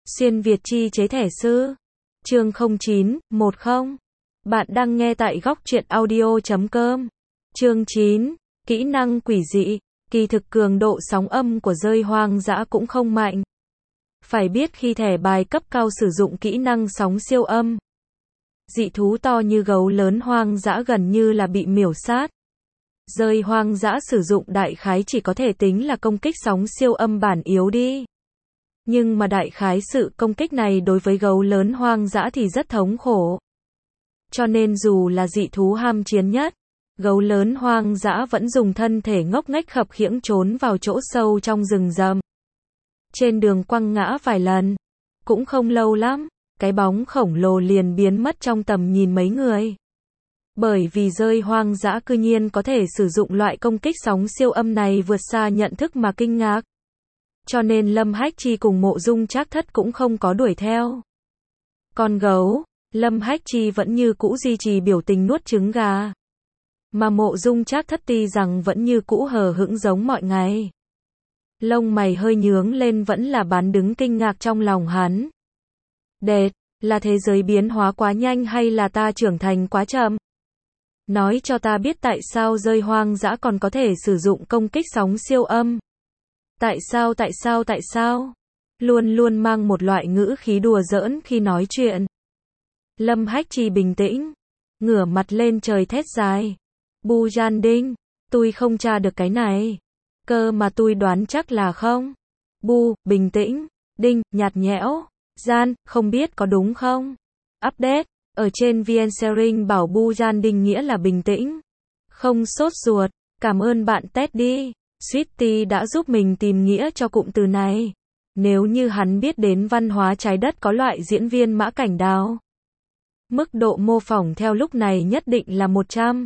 Xuyên Việt chi chế thẻ sư. Chương 0910. Bạn đang nghe tại góc truyện audio.com. Chương 9. Kỹ năng quỷ dị. Kỳ thực cường độ sóng âm của rơi hoang dã cũng không mạnh. Phải biết khi thẻ bài cấp cao sử dụng kỹ năng sóng siêu âm, dị thú to như gấu lớn hoang dã gần như là bị miểu sát. Rơi hoang dã sử dụng đại khái chỉ có thể tính là công kích sóng siêu âm bản yếu đi. Nhưng mà đại khái sự công kích này đối với gấu lớn hoang dã thì rất thống khổ. Cho nên dù là dị thú ham chiến nhất, gấu lớn hoang dã vẫn dùng thân thể ngốc nghếch khập khiễng trốn vào chỗ sâu trong rừng rậm. Trên đường quăng ngã vài lần, cũng không lâu lắm, cái bóng khổng lồ liền biến mất trong tầm nhìn mấy người. Bởi vì rơi hoang dã cư nhiên có thể sử dụng loại công kích sóng siêu âm này vượt xa nhận thức mà kinh ngạc. Cho nên Lâm Hách Chi cùng Mộ Dung Trác Thất cũng không có đuổi theo. Con gấu, Lâm Hách Chi vẫn như cũ duy trì biểu tình nuốt trứng gà. Mà Mộ Dung Trác Thất tuy rằng vẫn như cũ hờ hững giống mọi ngày. Lông mày hơi nhướng lên vẫn là bán đứng kinh ngạc trong lòng hắn. Đệt, là thế giới biến hóa quá nhanh hay là ta trưởng thành quá chậm? Nói cho ta biết tại sao rơi hoang dã còn có thể sử dụng công kích sóng siêu âm. Tại sao? Luôn luôn mang một loại ngữ khí đùa giỡn khi nói chuyện. Lâm Hách Chi bình tĩnh, ngửa mặt lên trời thét dài. Bu Gian Đinh, tôi không tra được cái này. Cơ mà tôi đoán chắc là không. Bu, bình tĩnh. Đinh, nhạt nhẽo. Gian, không biết có đúng không? Update, ở trên VN Sharing bảo Bu Gian Đinh nghĩa là bình tĩnh. Không sốt ruột, cảm ơn bạn test đi. Sweetie đã giúp mình tìm nghĩa cho cụm từ này. Nếu như hắn biết đến văn hóa trái đất có loại diễn viên Mã Cảnh Đào, mức độ mô phỏng theo lúc này nhất định là 100.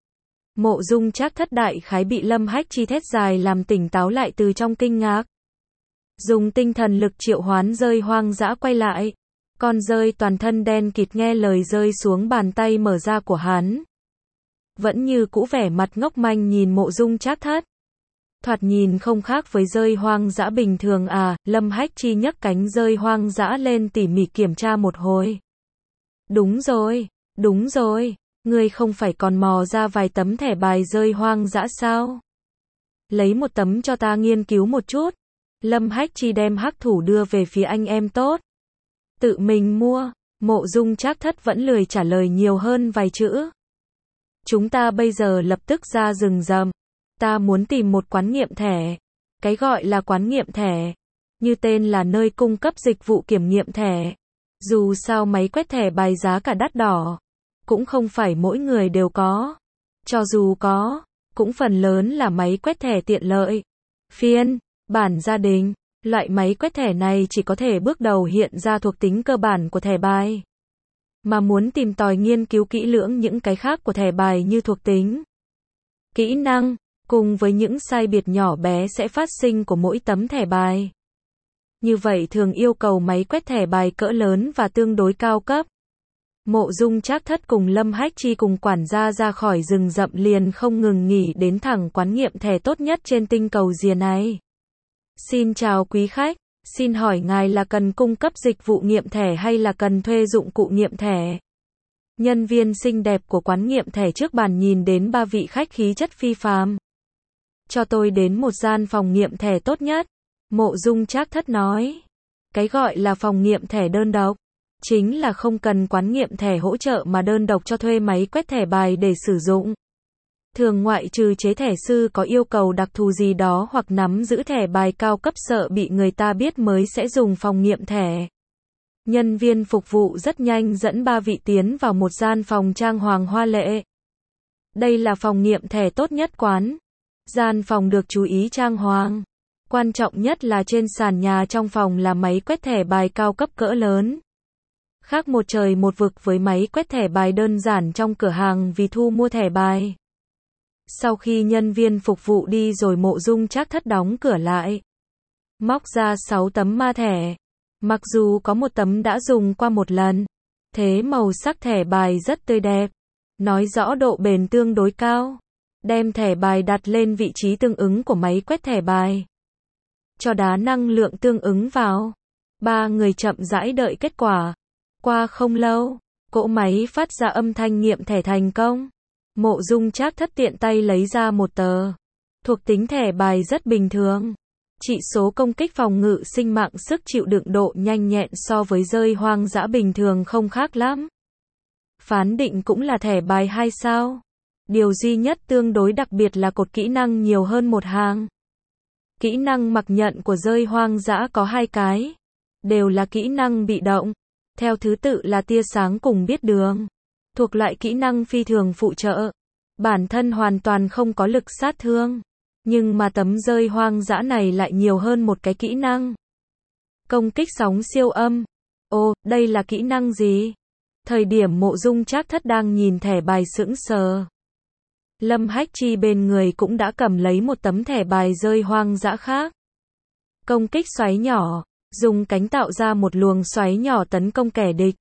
Mộ Dung Trác Thất đại khái bị Lâm Hách Chi thét dài làm tỉnh táo lại từ trong kinh ngạc. Dùng tinh thần lực triệu hoán rơi hoang dã quay lại. Con rơi toàn thân đen kịt nghe lời rơi xuống bàn tay mở ra của hắn. Vẫn như cũ vẻ mặt ngốc manh nhìn Mộ Dung Trác Thất. Thoạt nhìn không khác với rơi hoang dã bình thường à, Lâm Hách Chi nhấc cánh rơi hoang dã lên tỉ mỉ kiểm tra một hồi. Đúng rồi, ngươi không phải còn mò ra vài tấm thẻ bài rơi hoang dã sao? Lấy một tấm cho ta nghiên cứu một chút. Lâm Hách Chi đem hắc thủ đưa về phía anh em tốt. Tự mình mua, Mộ Dung Trác Thất vẫn lười trả lời nhiều hơn vài chữ. Chúng ta bây giờ lập tức ra rừng rậm. Ta muốn tìm một quán nghiệm thẻ. Cái gọi là quán nghiệm thẻ, như tên là nơi cung cấp dịch vụ kiểm nghiệm thẻ. Dù sao máy quét thẻ bài giá cả đắt đỏ, cũng không phải mỗi người đều có. Cho dù có, cũng phần lớn là máy quét thẻ tiện lợi. Phiên bản gia đình, loại máy quét thẻ này chỉ có thể bước đầu hiện ra thuộc tính cơ bản của thẻ bài. Mà muốn tìm tòi nghiên cứu kỹ lưỡng những cái khác của thẻ bài như thuộc tính, kỹ năng, cùng với những sai biệt nhỏ bé sẽ phát sinh của mỗi tấm thẻ bài. Như vậy thường yêu cầu máy quét thẻ bài cỡ lớn và tương đối cao cấp. Mộ Dung Trác Thất cùng Lâm Hách Chi cùng quản gia ra khỏi rừng rậm liền không ngừng nghỉ đến thẳng quán nghiệm thẻ tốt nhất trên tinh cầu rìa này. Xin chào quý khách, xin hỏi ngài là cần cung cấp dịch vụ nghiệm thẻ hay là cần thuê dụng cụ nghiệm thẻ? Nhân viên xinh đẹp của quán nghiệm thẻ trước bàn nhìn đến ba vị khách khí chất phi phàm. Cho tôi đến một gian phòng nghiệm thẻ tốt nhất. Mộ Dung Trác Thất nói. Cái gọi là phòng nghiệm thẻ đơn độc, chính là không cần quán nghiệm thẻ hỗ trợ mà đơn độc cho thuê máy quét thẻ bài để sử dụng. Thường ngoại trừ chế thẻ sư có yêu cầu đặc thù gì đó hoặc nắm giữ thẻ bài cao cấp sợ bị người ta biết mới sẽ dùng phòng nghiệm thẻ. Nhân viên phục vụ rất nhanh dẫn ba vị tiến vào một gian phòng trang hoàng hoa lệ. Đây là phòng nghiệm thẻ tốt nhất quán. Gian phòng được chú ý trang hoàng. Quan trọng nhất là trên sàn nhà trong phòng là máy quét thẻ bài cao cấp cỡ lớn. Khác một trời một vực với máy quét thẻ bài đơn giản trong cửa hàng vì thu mua thẻ bài. Sau khi nhân viên phục vụ đi rồi Mộ Dung Trác Thất đóng cửa lại. Móc ra 6 tấm ma thẻ. Mặc dù có một tấm đã dùng qua một lần, thế màu sắc thẻ bài rất tươi đẹp, nói rõ độ bền tương đối cao. Đem thẻ bài đặt lên vị trí tương ứng của máy quét thẻ bài. Cho đá năng lượng tương ứng vào. Ba người chậm rãi đợi kết quả. Qua không lâu, cỗ máy phát ra âm thanh nghiệm thẻ thành công. Mộ Dung Trác Thất tiện tay lấy ra một tờ. Thuộc tính thẻ bài rất bình thường. Chỉ số công kích phòng ngự sinh mạng sức chịu đựng độ nhanh nhẹn so với rơi hoang dã bình thường không khác lắm. Phán định cũng là thẻ bài 2 sao. Điều duy nhất tương đối đặc biệt là cột kỹ năng nhiều hơn một hàng. Kỹ năng mặc nhận của rơi hoang dã có 2 cái. Đều là kỹ năng bị động. Theo thứ tự là tia sáng cùng biết đường. Thuộc loại kỹ năng phi thường phụ trợ. Bản thân hoàn toàn không có lực sát thương. Nhưng mà tấm rơi hoang dã này lại nhiều hơn một cái kỹ năng. Công kích sóng siêu âm. Ồ, đây là kỹ năng gì? Thời điểm Mộ Dung Trác Thất đang nhìn thẻ bài sững sờ. Lâm Hách Chi bên người cũng đã cầm lấy một tấm thẻ bài rơi hoang dã khác. Công kích xoáy nhỏ, dùng cánh tạo ra một luồng xoáy nhỏ tấn công kẻ địch.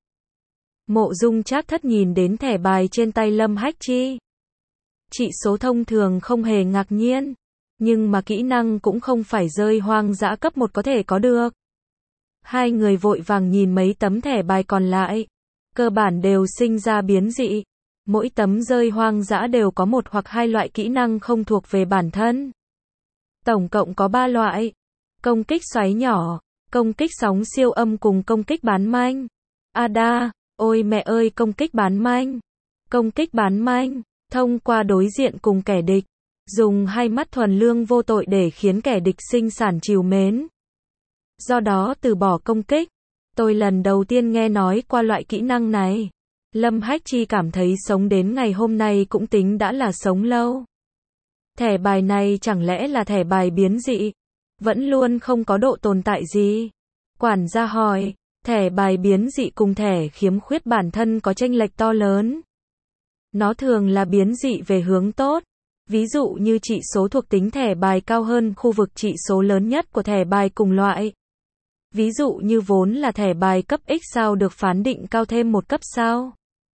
Mộ Dung Trác Thất nhìn đến thẻ bài trên tay Lâm Hách Chi. Chỉ số thông thường không hề ngạc nhiên, nhưng mà kỹ năng cũng không phải rơi hoang dã cấp 1 có thể có được. Hai người vội vàng nhìn mấy tấm thẻ bài còn lại. Cơ bản đều sinh ra biến dị. Mỗi tấm rơi hoang dã đều có một hoặc 2 loại kỹ năng không thuộc về bản thân. Tổng cộng có 3 loại. Công kích xoáy nhỏ, công kích sóng siêu âm cùng công kích bán manh. Ada, ôi mẹ ơi, công kích bán manh. Công kích bán manh, thông qua đối diện cùng kẻ địch. Dùng hai mắt thuần lương vô tội để khiến kẻ địch sinh sản trìu mến. Do đó từ bỏ công kích. Tôi lần đầu tiên nghe nói qua loại kỹ năng này. Lâm Hách Chi cảm thấy sống đến ngày hôm nay cũng tính đã là sống lâu. Thẻ bài này chẳng lẽ là thẻ bài biến dị? Vẫn luôn không có độ tồn tại gì. Quản gia hỏi, thẻ bài biến dị cùng thẻ khiếm khuyết bản thân có chênh lệch to lớn. Nó thường là biến dị về hướng tốt. Ví dụ như chỉ số thuộc tính thẻ bài cao hơn khu vực chỉ số lớn nhất của thẻ bài cùng loại. Ví dụ như vốn là thẻ bài cấp X sao được phán định cao thêm một cấp sao.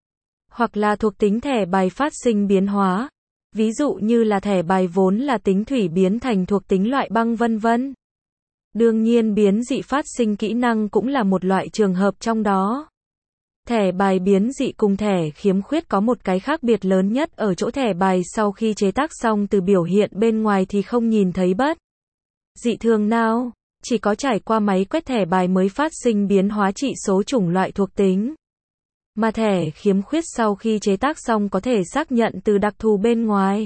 Hoặc là thuộc tính thẻ bài phát sinh biến hóa. Ví dụ như là thẻ bài vốn là tính thủy biến thành thuộc tính loại băng vân vân. Đương nhiên biến dị phát sinh kỹ năng cũng là một loại trường hợp trong đó. Thẻ bài biến dị cùng thẻ khiếm khuyết có một cái khác biệt lớn nhất ở chỗ thẻ bài sau khi chế tác xong từ biểu hiện bên ngoài thì không nhìn thấy bất dị thường nào, chỉ có trải qua máy quét thẻ bài mới phát sinh biến hóa chỉ số chủng loại thuộc tính. Mà thẻ khiếm khuyết sau khi chế tác xong có thể xác nhận từ đặc thù bên ngoài.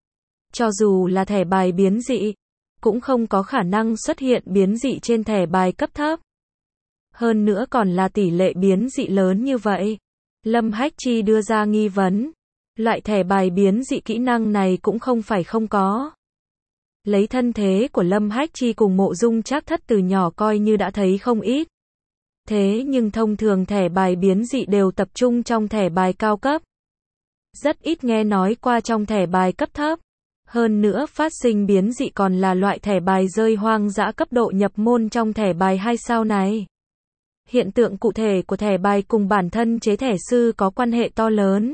Cho dù là thẻ bài biến dị, cũng không có khả năng xuất hiện biến dị trên thẻ bài cấp thấp. Hơn nữa còn là tỷ lệ biến dị lớn như vậy. Lâm Hách Chi đưa ra nghi vấn. Loại thẻ bài biến dị kỹ năng này cũng không phải không có. Lấy thân thế của Lâm Hách Chi cùng Mộ Dung Trác Thất từ nhỏ coi như đã thấy không ít. Thế nhưng thông thường thẻ bài biến dị đều tập trung trong thẻ bài cao cấp. Rất ít nghe nói qua trong thẻ bài cấp thấp. Hơn nữa phát sinh biến dị còn là loại thẻ bài rơi hoang dã cấp độ nhập môn trong thẻ bài 2 sao này. Hiện tượng cụ thể của thẻ bài cùng bản thân chế thẻ sư có quan hệ to lớn.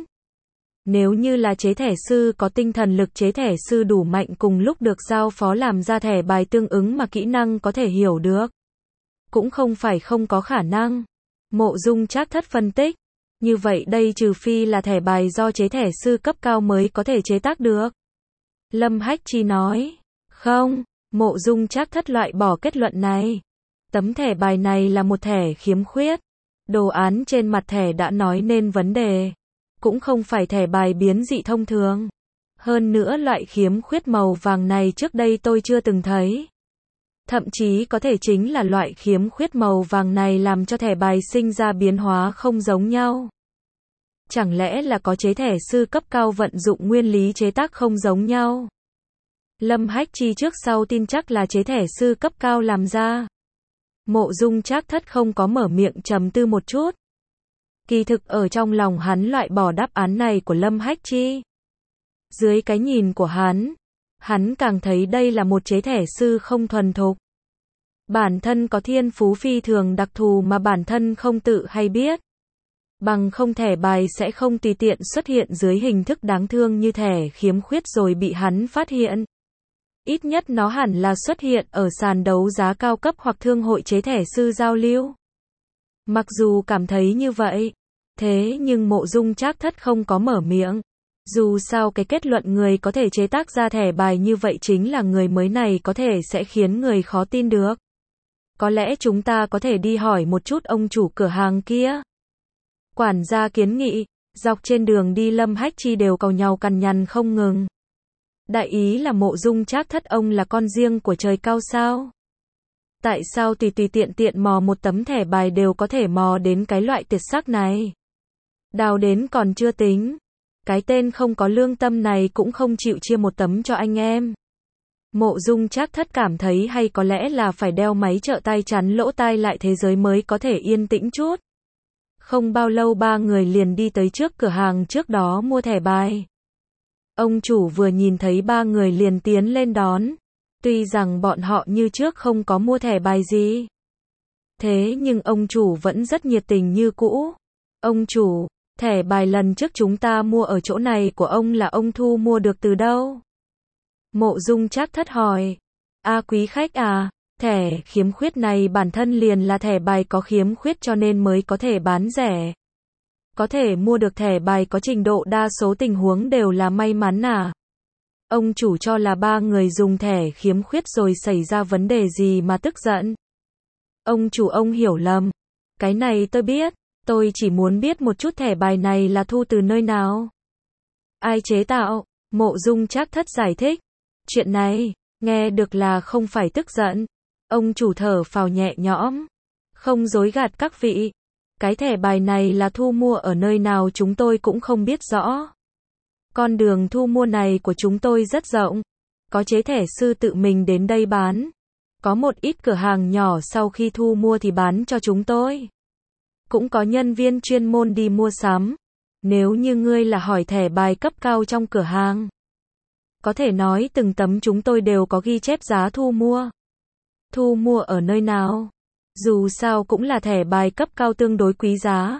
Nếu như là chế thẻ sư có tinh thần lực chế thẻ sư đủ mạnh cùng lúc được giao phó làm ra thẻ bài tương ứng mà kỹ năng có thể hiểu được. Cũng không phải không có khả năng. Mộ Dung Trác Thất phân tích. Như vậy đây trừ phi là thẻ bài do chế thẻ sư cấp cao mới có thể chế tác được. Lâm Hách Chi nói. Không, Mộ Dung Trác Thất loại bỏ kết luận này. Tấm thẻ bài này là một thẻ khiếm khuyết. Đồ án trên mặt thẻ đã nói nên vấn đề. Cũng không phải thẻ bài biến dị thông thường. Hơn nữa loại khiếm khuyết màu vàng này trước đây tôi chưa từng thấy. Thậm chí có thể chính là loại khiếm khuyết màu vàng này làm cho thẻ bài sinh ra biến hóa không giống nhau. Chẳng lẽ là có chế thẻ sư cấp cao vận dụng nguyên lý chế tác không giống nhau? Lâm Hách Chi trước sau tin chắc là chế thẻ sư cấp cao làm ra. Mộ Dung Trác Thất không có mở miệng trầm tư một chút. Kỳ thực ở trong lòng hắn loại bỏ đáp án này của Lâm Hách Chi. Dưới cái nhìn của hắn càng thấy đây là một chế thẻ sư không thuần thục. Bản thân có thiên phú phi thường đặc thù mà bản thân không tự hay biết. Bằng không thẻ bài sẽ không tùy tiện xuất hiện dưới hình thức đáng thương như thẻ khiếm khuyết rồi bị hắn phát hiện. Ít nhất nó hẳn là xuất hiện ở sàn đấu giá cao cấp hoặc thương hội chế thẻ sư giao lưu. Mặc dù cảm thấy như vậy, thế nhưng Mộ Dung Trác Thất không có mở miệng. Dù sao cái kết luận người có thể chế tác ra thẻ bài như vậy chính là người mới này có thể sẽ khiến người khó tin được. Có lẽ chúng ta có thể đi hỏi một chút ông chủ cửa hàng kia. Quản gia kiến nghị, dọc trên đường đi Lâm Hách Chi đều càu nhàu cằn nhằn không ngừng. Đại ý là Mộ Dung Trác Thất ông là con riêng của trời cao sao? Tại sao tùy tiện tiện mò một tấm thẻ bài đều có thể mò đến cái loại tuyệt sắc này? Đào đến còn chưa tính. Cái tên không có lương tâm này cũng không chịu chia một tấm cho anh em. Mộ Dung Trác Thất cảm thấy hay có lẽ là phải đeo máy trợ tai chắn lỗ tai lại thế giới mới có thể yên tĩnh chút. Không bao lâu ba người liền đi tới trước cửa hàng trước đó mua thẻ bài. Ông chủ vừa nhìn thấy ba người liền tiến lên đón. Tuy rằng bọn họ như trước không có mua thẻ bài gì. Thế nhưng ông chủ vẫn rất nhiệt tình như cũ. Ông chủ, thẻ bài lần trước chúng ta mua ở chỗ này của ông là ông thu mua được từ đâu? Mộ Dung Trác Thất hỏi. Quý khách à, thẻ khiếm khuyết này bản thân liền là thẻ bài có khiếm khuyết cho nên mới có thể bán rẻ. Có thể mua được thẻ bài có trình độ đa số tình huống đều là may mắn à? Ông chủ cho là ba người dùng thẻ khiếm khuyết rồi xảy ra vấn đề gì mà tức giận. Ông chủ ông hiểu lầm. Cái này tôi biết, tôi chỉ muốn biết một chút thẻ bài này là thu từ nơi nào. Ai chế tạo? Mộ Dung Trác Thất giải thích. Chuyện này, nghe được là không phải tức giận. Ông chủ thở phào nhẹ nhõm. Không dối gạt các vị. Cái thẻ bài này là thu mua ở nơi nào chúng tôi cũng không biết rõ. Con đường thu mua này của chúng tôi rất rộng. Có chế thẻ sư tự mình đến đây bán. Có một ít cửa hàng nhỏ sau khi thu mua thì bán cho chúng tôi. Cũng có nhân viên chuyên môn đi mua sắm. Nếu như ngươi là hỏi thẻ bài cấp cao trong cửa hàng, có thể nói từng tấm chúng tôi đều có ghi chép giá thu mua. Thu mua ở nơi nào? Dù sao cũng là thẻ bài cấp cao tương đối quý giá.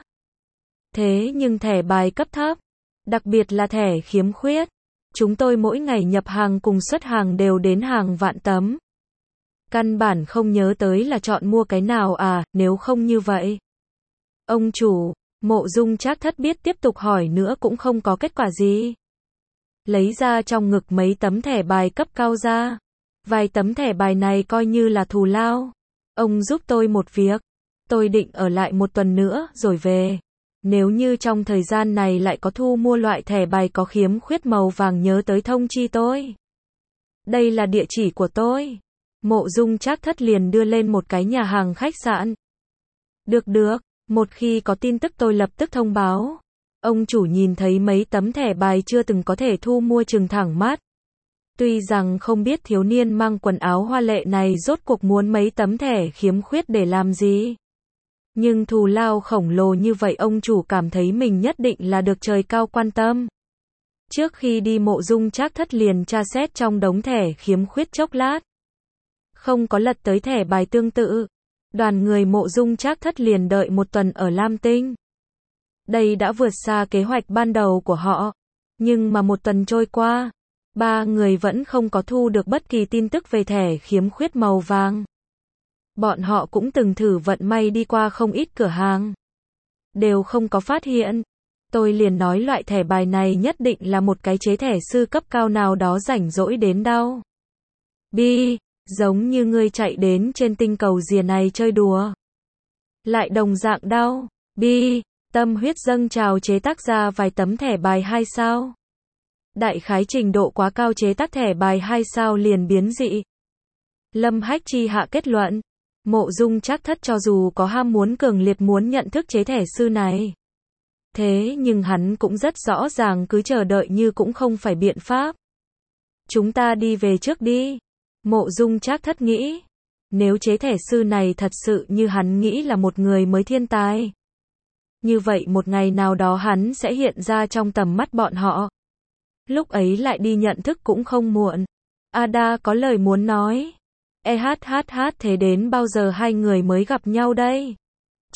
Thế nhưng thẻ bài cấp thấp, đặc biệt là thẻ khiếm khuyết, chúng tôi mỗi ngày nhập hàng cùng xuất hàng đều đến hàng vạn tấm. Căn bản không nhớ tới là chọn mua cái nào à, nếu không như vậy. Ông chủ, Mộ Dung Trác Thất biết tiếp tục hỏi nữa cũng không có kết quả gì. Lấy ra trong ngực mấy tấm thẻ bài cấp cao ra. Vài tấm thẻ bài này coi như là thù lao. Ông giúp tôi một việc. Tôi định ở lại một tuần nữa rồi về. Nếu như trong thời gian này lại có thu mua loại thẻ bài có khiếm khuyết màu vàng nhớ tới thông chi tôi. Đây là địa chỉ của tôi. Mộ Dung Trác Thất liền đưa lên một cái nhà hàng khách sạn. Được, một khi có tin tức tôi lập tức thông báo. Ông chủ nhìn thấy mấy tấm thẻ bài chưa từng có thể thu mua trừng thẳng mắt. Tuy rằng không biết thiếu niên mang quần áo hoa lệ này rốt cuộc muốn mấy tấm thẻ khiếm khuyết để làm gì. Nhưng thù lao khổng lồ như vậy ông chủ cảm thấy mình nhất định là được trời cao quan tâm. Trước khi đi Mộ Dung Trác Thất liền tra xét trong đống thẻ khiếm khuyết chốc lát. Không có lật tới thẻ bài tương tự. Đoàn người Mộ Dung Trác Thất liền đợi một tuần ở Lam Tinh. Đây đã vượt xa kế hoạch ban đầu của họ. Nhưng mà một tuần trôi qua, ba người vẫn không có thu được bất kỳ tin tức về thẻ khiếm khuyết màu vàng. Bọn họ cũng từng thử vận may đi qua không ít cửa hàng. Đều không có phát hiện. Tôi liền nói loại thẻ bài này nhất định là một cái chế thẻ sư cấp cao nào đó rảnh rỗi đến đâu. Giống như ngươi chạy đến trên tinh cầu rìa này chơi đùa. Lại đồng dạng đau. Tâm huyết dâng trào chế tác ra vài tấm thẻ bài 2 sao. Đại khái trình độ quá cao chế tác thẻ bài 2 sao liền biến dị. Lâm Hách Chi hạ kết luận. Mộ Dung Trác Thất cho dù có ham muốn cường liệt muốn nhận thức chế thẻ sư này. Thế nhưng hắn cũng rất rõ ràng cứ chờ đợi như cũng không phải biện pháp. Chúng ta đi về trước đi. Mộ Dung Trác Thất nghĩ. Nếu chế thẻ sư này thật sự như hắn nghĩ là một người mới thiên tài. Như vậy một ngày nào đó hắn sẽ hiện ra trong tầm mắt bọn họ. Lúc ấy lại đi nhận thức cũng không muộn. Ada có lời muốn nói. Thế đến bao giờ hai người mới gặp nhau đây?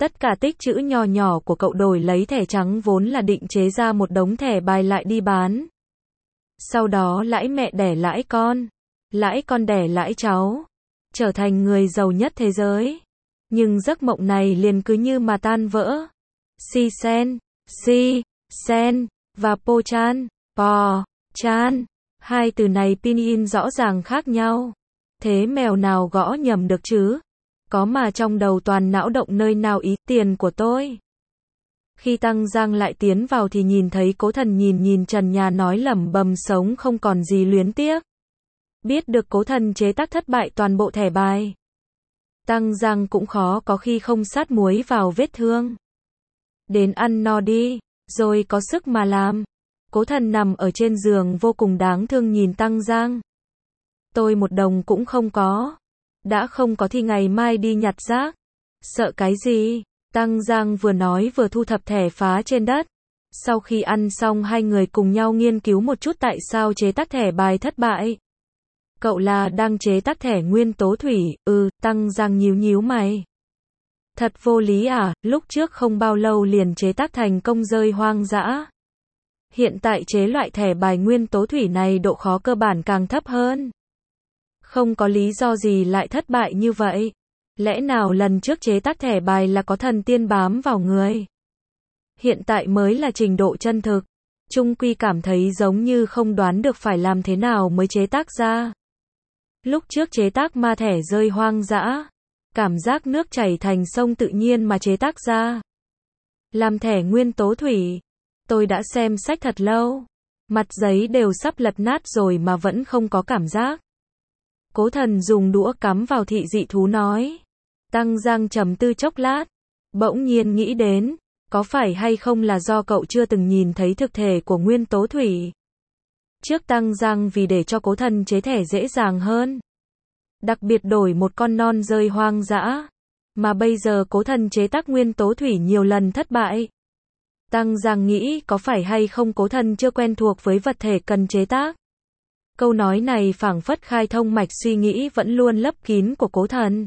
Tất cả tích trữ nhỏ nhỏ của cậu đổi lấy thẻ trắng vốn là định chế ra một đống thẻ bài lại đi bán. Sau đó lãi mẹ đẻ lãi con đẻ lãi cháu, trở thành người giàu nhất thế giới. Nhưng giấc mộng này liền cứ như mà tan vỡ. Si sen và po chan, hai từ này pinyin rõ ràng khác nhau. Thế mèo nào gõ nhầm được chứ? Có mà trong đầu toàn não động nơi nào ý tiền của tôi. Khi Tăng Giang lại tiến vào thì nhìn thấy Cố Thần nhìn trần nhà nói lẩm bẩm sống không còn gì luyến tiếc. Biết được Cố Thần chế tác thất bại toàn bộ thẻ bài. Tăng Giang cũng khó có khi không sát muối vào vết thương. Đến ăn no đi, rồi có sức mà làm. Cố Thần nằm ở trên giường vô cùng đáng thương nhìn Tăng Giang. Tôi một đồng cũng không có. Đã không có thì ngày mai đi nhặt rác. Sợ cái gì? Tăng Giang vừa nói vừa thu thập thẻ phá trên đất. Sau khi ăn xong hai người cùng nhau nghiên cứu một chút tại sao chế tác thẻ bài thất bại. Cậu là đang chế tác thẻ nguyên tố thủy? Tăng Giang nhíu mày. Thật vô lý à, lúc trước không bao lâu liền chế tác thành công rơi hoang dã. Hiện tại chế loại thẻ bài nguyên tố thủy này độ khó cơ bản càng thấp hơn. Không có lý do gì lại thất bại như vậy. Lẽ nào lần trước chế tác thẻ bài là có thần tiên bám vào người? Hiện tại mới là trình độ chân thực. Chung quy cảm thấy giống như không đoán được phải làm thế nào mới chế tác ra. Lúc trước chế tác ma thẻ rơi hoang dã. Cảm giác nước chảy thành sông tự nhiên mà chế tác ra. Làm thẻ nguyên tố thủy. Tôi đã xem sách thật lâu. Mặt giấy đều sắp lật nát rồi mà vẫn không có cảm giác. Cố Thần dùng đũa cắm vào thị dị thú nói. Tăng Giang trầm tư chốc lát. Bỗng nhiên nghĩ đến. Có phải hay không là do cậu chưa từng nhìn thấy thực thể của nguyên tố thủy? Trước Tăng Giang vì để cho Cố Thần chế thẻ dễ dàng hơn. Đặc biệt đổi một con non rơi hoang dã. Mà bây giờ Cố Thần chế tác nguyên tố thủy nhiều lần thất bại. Tăng Giang nghĩ có phải hay không Cố Thần chưa quen thuộc với vật thể cần chế tác. Câu nói này phảng phất khai thông mạch suy nghĩ vẫn luôn lấp kín của Cố Thần.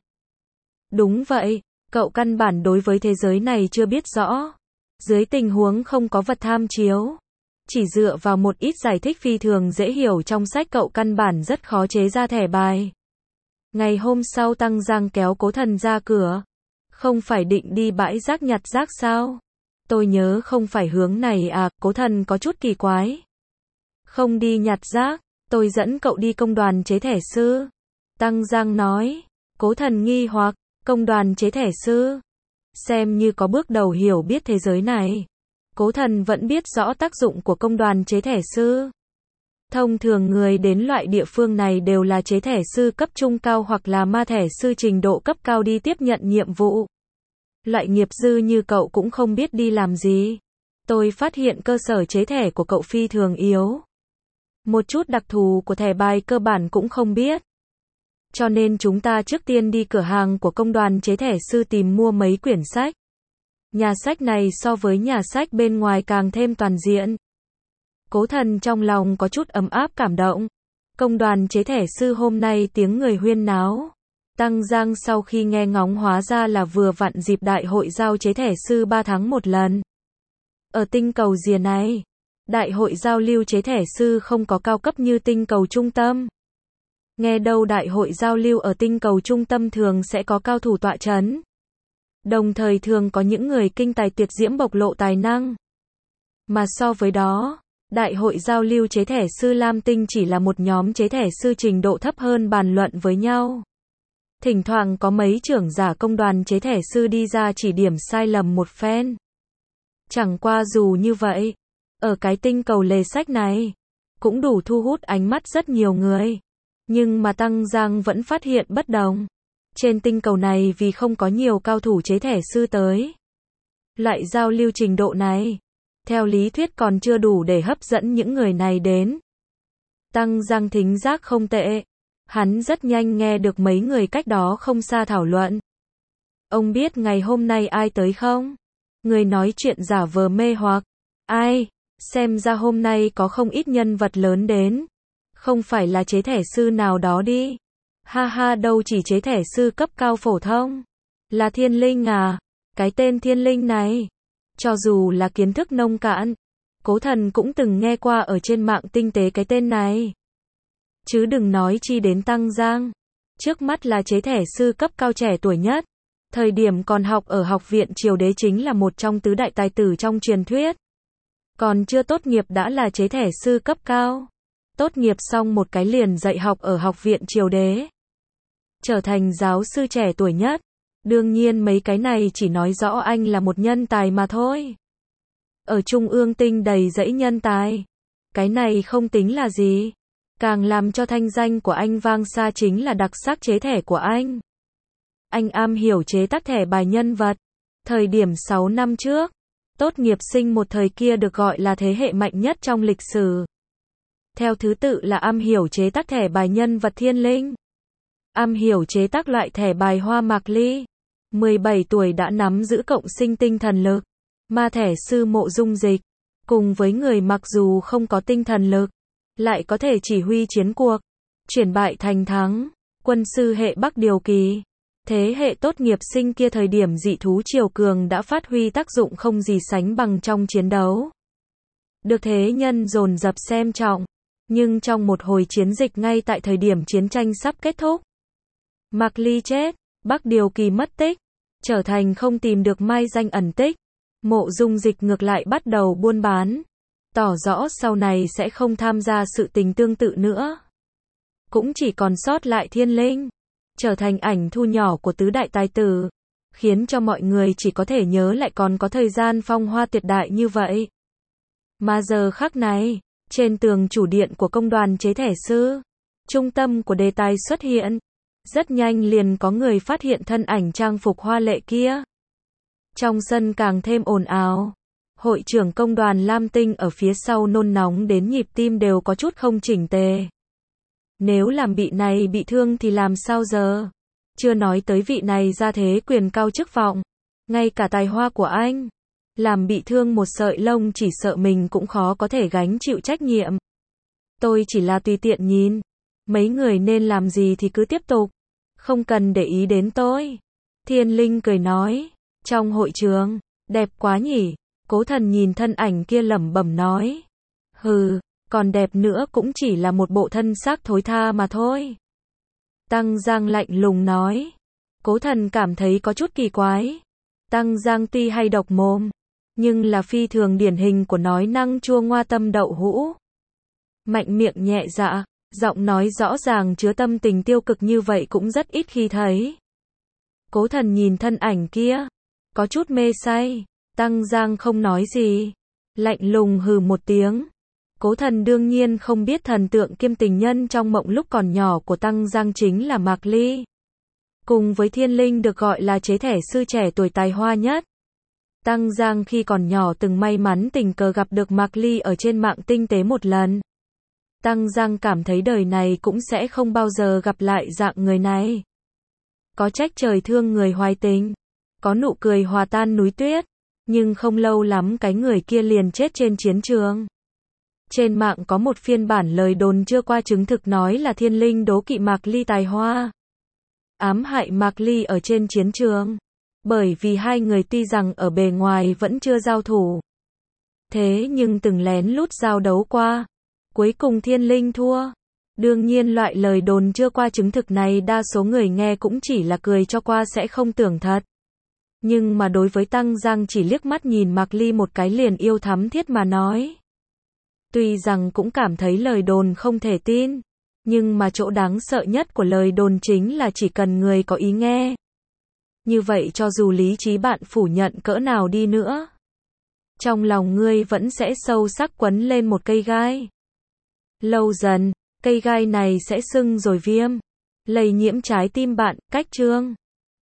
Đúng vậy, cậu căn bản đối với thế giới này chưa biết rõ. Dưới tình huống không có vật tham chiếu. Chỉ dựa vào một ít giải thích phi thường dễ hiểu trong sách cậu căn bản rất khó chế ra thẻ bài. Ngày hôm sau Tăng Giang kéo Cố Thần ra cửa. Không phải định đi bãi rác nhặt rác sao? Tôi nhớ không phải hướng này à, Cố Thần có chút kỳ quái. Không đi nhặt rác, tôi dẫn cậu đi công đoàn chế thẻ sư. Tăng Giang nói. Cố Thần nghi hoặc, công đoàn chế thẻ sư. Xem như có bước đầu hiểu biết thế giới này. Cố Thần vẫn biết rõ tác dụng của công đoàn chế thẻ sư. Thông thường người đến loại địa phương này đều là chế thẻ sư cấp trung cao hoặc là ma thẻ sư trình độ cấp cao đi tiếp nhận nhiệm vụ. Loại nghiệp dư như cậu cũng không biết đi làm gì. Tôi phát hiện cơ sở chế thẻ của cậu phi thường yếu. Một chút đặc thù của thẻ bài cơ bản cũng không biết. Cho nên chúng ta trước tiên đi cửa hàng của công đoàn chế thẻ sư tìm mua mấy quyển sách. Nhà sách này so với nhà sách bên ngoài càng thêm toàn diện. Cố Thần trong lòng có chút ấm áp cảm động. Công đoàn chế thẻ sư hôm nay tiếng người huyên náo. Tăng Giang sau khi nghe ngóng hóa ra là vừa vặn dịp đại hội giao chế thẻ sư 3 tháng một lần. Ở tinh cầu rìa này, đại hội giao lưu chế thẻ sư không có cao cấp như tinh cầu trung tâm. Nghe đâu đại hội giao lưu ở tinh cầu trung tâm thường sẽ có cao thủ tọa chấn. Đồng thời thường có những người kinh tài tuyệt diễm bộc lộ tài năng. Mà so với đó, đại hội giao lưu chế thẻ sư Lam Tinh chỉ là một nhóm chế thẻ sư trình độ thấp hơn bàn luận với nhau. Thỉnh thoảng có mấy trưởng giả công đoàn chế thẻ sư đi ra chỉ điểm sai lầm một phen. Chẳng qua dù như vậy, ở cái tinh cầu lề sách này, cũng đủ thu hút ánh mắt rất nhiều người. Nhưng mà Tăng Giang vẫn phát hiện bất đồng. Trên tinh cầu này vì không có nhiều cao thủ chế thẻ sư tới. Loại giao lưu trình độ này, theo lý thuyết còn chưa đủ để hấp dẫn những người này đến. Tăng Giang thính giác không tệ. Hắn rất nhanh nghe được mấy người cách đó không xa thảo luận. Ông biết ngày hôm nay ai tới không? Người nói chuyện giả vờ mê hoặc. Ai? Xem ra hôm nay có không ít nhân vật lớn đến. Không phải là chế thẻ sư nào đó đi. Ha ha đâu chỉ chế thẻ sư cấp cao phổ thông. Là Thiên Linh à? Cái tên Thiên Linh này, cho dù là kiến thức nông cạn, Cố Thần cũng từng nghe qua ở trên mạng tinh tế cái tên này. Chứ đừng nói chi đến Tăng Giang. Trước mắt là chế thẻ sư cấp cao trẻ tuổi nhất. Thời điểm còn học ở học viện Triều Đế chính là một trong tứ đại tài tử trong truyền thuyết. Còn chưa tốt nghiệp đã là chế thẻ sư cấp cao. Tốt nghiệp xong một cái liền dạy học ở học viện Triều Đế. Trở thành giáo sư trẻ tuổi nhất. Đương nhiên mấy cái này chỉ nói rõ anh là một nhân tài mà thôi. Ở Trung ương tinh đầy dãy nhân tài. Cái này không tính là gì. Càng làm cho thanh danh của anh vang xa chính là đặc sắc chế thẻ của anh. Anh am hiểu chế tác thẻ bài nhân vật. Thời điểm 6 năm trước, tốt nghiệp sinh một thời kia được gọi là thế hệ mạnh nhất trong lịch sử. Theo thứ tự là am hiểu chế tác thẻ bài nhân vật Thiên Linh, am hiểu chế tác loại thẻ bài Hoa Mạc Ly. 17 tuổi đã nắm giữ cộng sinh tinh thần lực, ma thẻ sư Mộ Dung Dịch, cùng với người mặc dù không có tinh thần lực, lại có thể chỉ huy chiến cuộc, chuyển bại thành thắng, quân sư hệ Bắc Điều Kỳ. Thế hệ tốt nghiệp sinh kia thời điểm dị thú triều cường đã phát huy tác dụng không gì sánh bằng trong chiến đấu. Được thế nhân dồn dập xem trọng, nhưng trong một hồi chiến dịch ngay tại thời điểm chiến tranh sắp kết thúc, Mạc Ly chết, Bắc Điều Kỳ mất tích, trở thành không tìm được mai danh ẩn tích. Mộ Dung Dịch ngược lại bắt đầu buôn bán, tỏ rõ sau này sẽ không tham gia sự tình tương tự nữa. Cũng chỉ còn sót lại Thiên Linh, trở thành ảnh thu nhỏ của tứ đại tài tử, khiến cho mọi người chỉ có thể nhớ lại còn có thời gian phong hoa tuyệt đại như vậy. Mà giờ khắc này, trên tường chủ điện của công đoàn chế thẻ sư, trung tâm của đề tài xuất hiện. Rất nhanh liền có người phát hiện thân ảnh trang phục hoa lệ kia. Trong sân càng thêm ồn ào. Hội trưởng công đoàn Lam Tinh ở phía sau nôn nóng đến nhịp tim đều có chút không chỉnh tề. Nếu làm vị này bị thương thì làm sao giờ? Chưa nói tới vị này ra thế quyền cao chức vọng. Ngay cả tài hoa của anh, làm bị thương một sợi lông chỉ sợ mình cũng khó có thể gánh chịu trách nhiệm. Tôi chỉ là tùy tiện nhìn. Mấy người nên làm gì thì cứ tiếp tục. Không cần để ý đến tôi. Thiên Linh cười nói. Trong hội trường, đẹp quá nhỉ. Cố Thần nhìn thân ảnh kia lẩm bẩm nói. Hừ, còn đẹp nữa cũng chỉ là một bộ thân xác thối tha mà thôi. Tăng Giang lạnh lùng nói. Cố Thần cảm thấy có chút kỳ quái. Tăng Giang tuy hay độc mồm, nhưng là phi thường điển hình của nói năng chua ngoa tâm đậu hũ. Mạnh miệng nhẹ dạ, giọng nói rõ ràng chứa tâm tình tiêu cực như vậy cũng rất ít khi thấy. Cố Thần nhìn thân ảnh kia, có chút mê say. Tăng Giang không nói gì, lạnh lùng hừ một tiếng. Cố Thần đương nhiên không biết thần tượng kiêm tình nhân trong mộng lúc còn nhỏ của Tăng Giang chính là Mạc Ly. Cùng với Thiên Linh được gọi là chế thẻ sư trẻ tuổi tài hoa nhất. Tăng Giang khi còn nhỏ từng may mắn tình cờ gặp được Mạc Ly ở trên mạng tinh tế một lần. Tăng Giang cảm thấy đời này cũng sẽ không bao giờ gặp lại dạng người này. Có trách trời thương người hoài tình, có nụ cười hòa tan núi tuyết, nhưng không lâu lắm cái người kia liền chết trên chiến trường. Trên mạng có một phiên bản lời đồn chưa qua chứng thực nói là Thiên Linh đố kỵ Mạc Ly tài hoa, ám hại Mạc Ly ở trên chiến trường. Bởi vì hai người tuy rằng ở bề ngoài vẫn chưa giao thủ, thế nhưng từng lén lút giao đấu qua. Cuối cùng Thiên Linh thua. Đương nhiên loại lời đồn chưa qua chứng thực này đa số người nghe cũng chỉ là cười cho qua sẽ không tưởng thật. Nhưng mà đối với Tăng Giang chỉ liếc mắt nhìn Mạc Ly một cái liền yêu thắm thiết mà nói. Tuy rằng cũng cảm thấy lời đồn không thể tin, nhưng mà chỗ đáng sợ nhất của lời đồn chính là chỉ cần người có ý nghe. Như vậy cho dù lý trí bạn phủ nhận cỡ nào đi nữa, trong lòng ngươi vẫn sẽ sâu sắc quấn lên một cây gai. Lâu dần, cây gai này sẽ sưng rồi viêm, lây nhiễm trái tim bạn. Cách chương